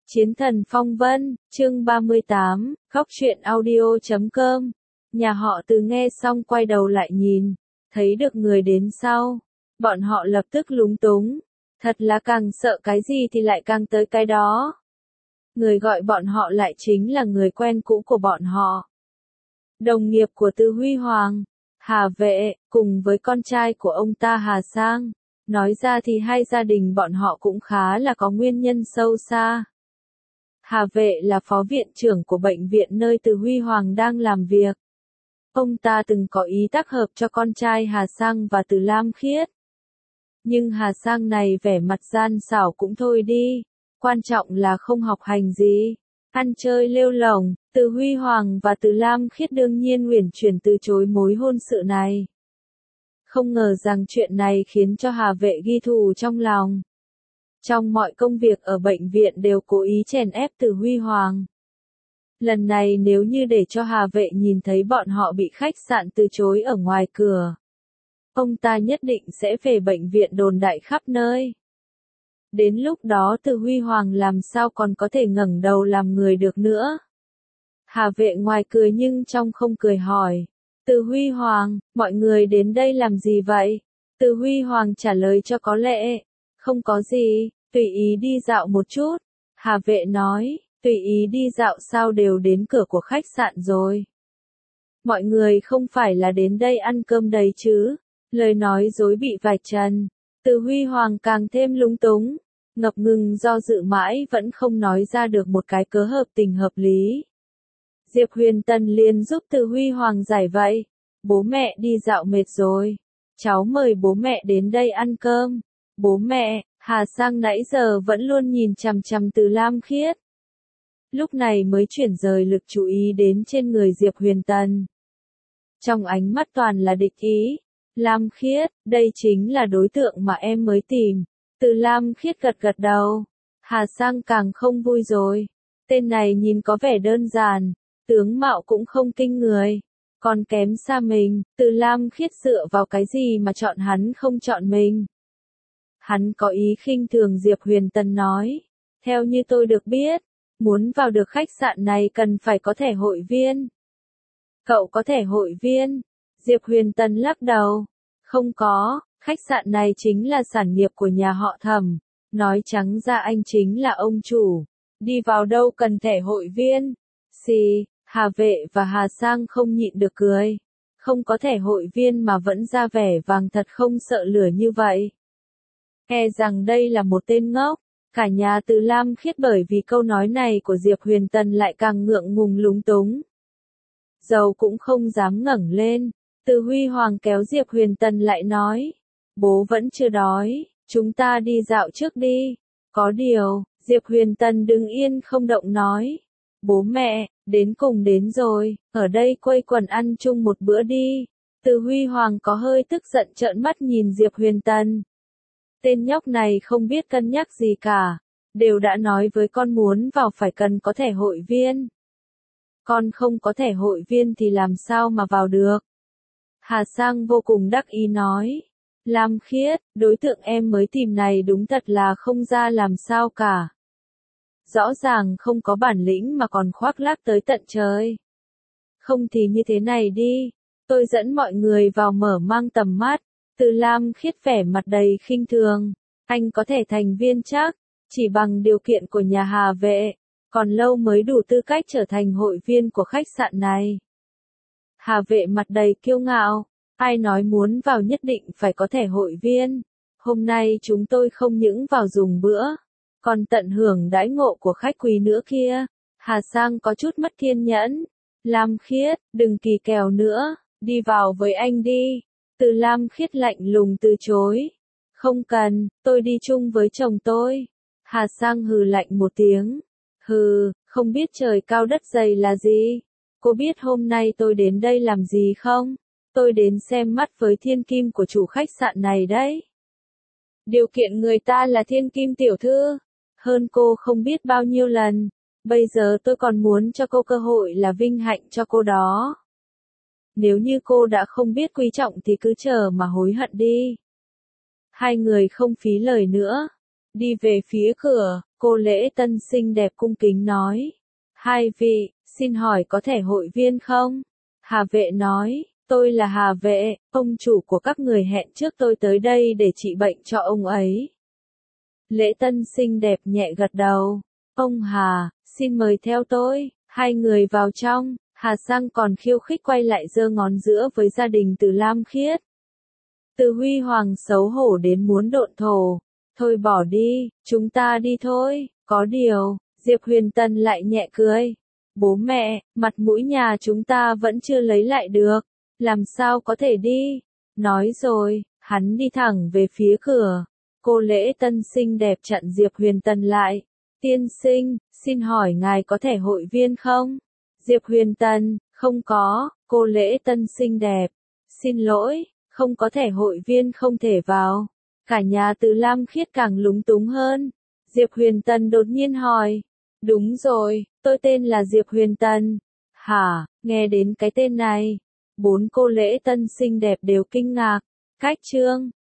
Chiến thần phong vân, chương 38, khóc chuyện audio.com. Nhà họ Từ nghe xong quay đầu lại nhìn, thấy được người đến sau. Bọn họ lập tức lúng túng. Thật là càng sợ cái gì thì lại càng tới cái đó. Người gọi bọn họ lại chính là người quen cũ của bọn họ. Đồng nghiệp của Từ Huy Hoàng, Hà Vệ, cùng với con trai của ông ta Hà Sang. Nói ra thì hai gia đình bọn họ cũng khá là có nguyên nhân sâu xa. Hà Vệ là phó viện trưởng của bệnh viện nơi Từ Huy Hoàng đang làm việc. Ông ta từng có ý tác hợp cho con trai Hà Sang và Từ Lam Khiết. Nhưng Hà Sang này vẻ mặt gian xảo cũng thôi đi, quan trọng là không học hành gì, ăn chơi lêu lổng. Từ Huy Hoàng và Từ Lam Khiết đương nhiên uyển chuyển từ chối mối hôn sự này. Không ngờ rằng chuyện này khiến cho Hà Vệ ghi thù trong lòng. Trong mọi công việc ở bệnh viện đều cố ý chèn ép Từ Huy Hoàng. Lần này nếu như để cho Hà Vệ nhìn thấy bọn họ bị khách sạn từ chối ở ngoài cửa, ông ta nhất định sẽ về bệnh viện đồn đại khắp nơi. Đến lúc đó Từ Huy Hoàng làm sao còn có thể ngẩng đầu làm người được nữa. Hà Vệ ngoài cười nhưng trong không cười hỏi. Từ Huy Hoàng, mọi người đến đây làm gì vậy? Từ Huy Hoàng trả lời cho có lệ. Không có gì, tùy ý đi dạo một chút. Hà Vệ nói, tùy ý đi dạo sao đều đến cửa của khách sạn rồi. Mọi người không phải là đến đây ăn cơm đấy chứ. Lời nói dối bị vạch trần. Từ Huy Hoàng càng thêm lúng túng. Ngập ngừng do dự mãi vẫn không nói ra được một cái cớ hợp tình hợp lý. Diệp Huyền Tân liền giúp Từ Huy Hoàng giải vây. Bố mẹ đi dạo mệt rồi. Cháu mời bố mẹ đến đây ăn cơm. Bố mẹ, Hà Sang nãy giờ vẫn luôn nhìn chằm chằm Từ Lam Khiết. Lúc này mới chuyển rời lực chú ý đến trên người Diệp Huyền Tân. Trong ánh mắt toàn là địch ý. Lam Khiết, đây chính là đối tượng mà em mới tìm. Từ Lam Khiết gật gật đầu. Hà Sang càng không vui rồi. Tên này nhìn có vẻ đơn giản. Tướng mạo cũng không kinh người. Còn kém xa mình. Từ Lam Khiết dựa vào cái gì mà chọn hắn không chọn mình. Hắn có ý khinh thường Diệp Huyền Tân nói. Theo như tôi được biết, muốn vào được khách sạn này cần phải có thẻ hội viên. Cậu có thẻ hội viên? Diệp Huyền Tân lắc đầu. Không có, khách sạn này chính là sản nghiệp của nhà họ Thẩm. Nói trắng ra anh chính là ông chủ. Đi vào đâu cần thẻ hội viên? Xì, Hà Vệ và Hà Sang không nhịn được cười. Không có thẻ hội viên mà vẫn ra vẻ vàng thật không sợ lửa như vậy. E rằng đây là một tên ngốc. Cả nhà Từ Lam Khiết bởi vì câu nói này của Diệp Huyền Tân lại càng ngượng ngùng lúng túng. Dầu cũng không dám ngẩng lên. Từ Huy Hoàng kéo Diệp Huyền Tân lại nói. Bố vẫn chưa đói, chúng ta đi dạo trước đi. Có điều, Diệp Huyền Tân đứng yên không động nói. Bố mẹ, đến cùng đến rồi, ở đây quây quần ăn chung một bữa đi. Từ Huy Hoàng có hơi tức giận trợn mắt nhìn Diệp Huyền Tân. Tên nhóc này không biết cân nhắc gì cả. Đều đã nói với con muốn vào phải cần có thẻ hội viên. Con không có thẻ hội viên thì làm sao mà vào được. Hà Sang vô cùng đắc ý nói. Lam Khiết, đối tượng em mới tìm này đúng thật là không ra làm sao cả. Rõ ràng không có bản lĩnh mà còn khoác lác tới tận trời. Không thì như thế này đi. Tôi dẫn mọi người vào mở mang tầm mắt. Từ Lam Khiết vẻ mặt đầy khinh thường. Anh có thể thành viên chắc. Chỉ bằng điều kiện của nhà Hà Vệ. Còn lâu mới đủ tư cách trở thành hội viên của khách sạn này. Hà Vệ mặt đầy kiêu ngạo. Ai nói muốn vào nhất định phải có thẻ hội viên. Hôm nay chúng tôi không những vào dùng bữa. Còn tận hưởng đãi ngộ của khách quý nữa kia. Hà Sang có chút mất kiên nhẫn. Lam Khiết, đừng kỳ kèo nữa. Đi vào với anh đi. Từ Lam Khiết lạnh lùng từ chối. Không cần, tôi đi chung với chồng tôi. Hà Sang hừ lạnh một tiếng. Hừ, không biết trời cao đất dày là gì. Cô biết hôm nay tôi đến đây làm gì không? Tôi đến xem mắt với thiên kim của chủ khách sạn này đấy. Điều kiện người ta là thiên kim tiểu thư. Hơn cô không biết bao nhiêu lần. Bây giờ tôi còn muốn cho cô cơ hội là vinh hạnh cho cô đó. Nếu như cô đã không biết quý trọng thì cứ chờ mà hối hận đi. Hai người không phí lời nữa. Đi về phía cửa, Cô Lễ Tân xinh đẹp cung kính nói. Hai vị, xin hỏi có thể hội viên không? Hà Vệ nói, tôi là Hà Vệ, ông chủ của các người hẹn trước tôi tới đây để trị bệnh cho ông ấy. Lễ Tân xinh đẹp nhẹ gật đầu. Ông Hà, xin mời theo tôi. Hai người vào trong, Hà Sang còn khiêu khích quay lại giơ ngón giữa với gia đình Từ Lam Khiết. Từ Huy Hoàng xấu hổ đến muốn độn thổ. Thôi bỏ đi, chúng ta đi thôi. Có điều, Diệp Huyền Tân lại nhẹ cười. Bố mẹ, mặt mũi nhà chúng ta vẫn chưa lấy lại được. Làm sao có thể đi? Nói rồi, hắn đi thẳng về phía cửa. Cô Lễ Tân xinh đẹp chặn Diệp Huyền Tân lại. Tiên sinh, xin hỏi ngài có thể hội viên không? Diệp Huyền Tân, không có. Cô Lễ Tân xinh đẹp. Xin lỗi, không có thể hội viên không thể vào. Cả nhà Từ Lam Khiết càng lúng túng hơn. Diệp Huyền Tân đột nhiên hỏi. Đúng rồi, tôi tên là Diệp Huyền Tân. Hả, nghe đến cái tên này. Bốn cô Lễ Tân xinh đẹp đều kinh ngạc. Cách chương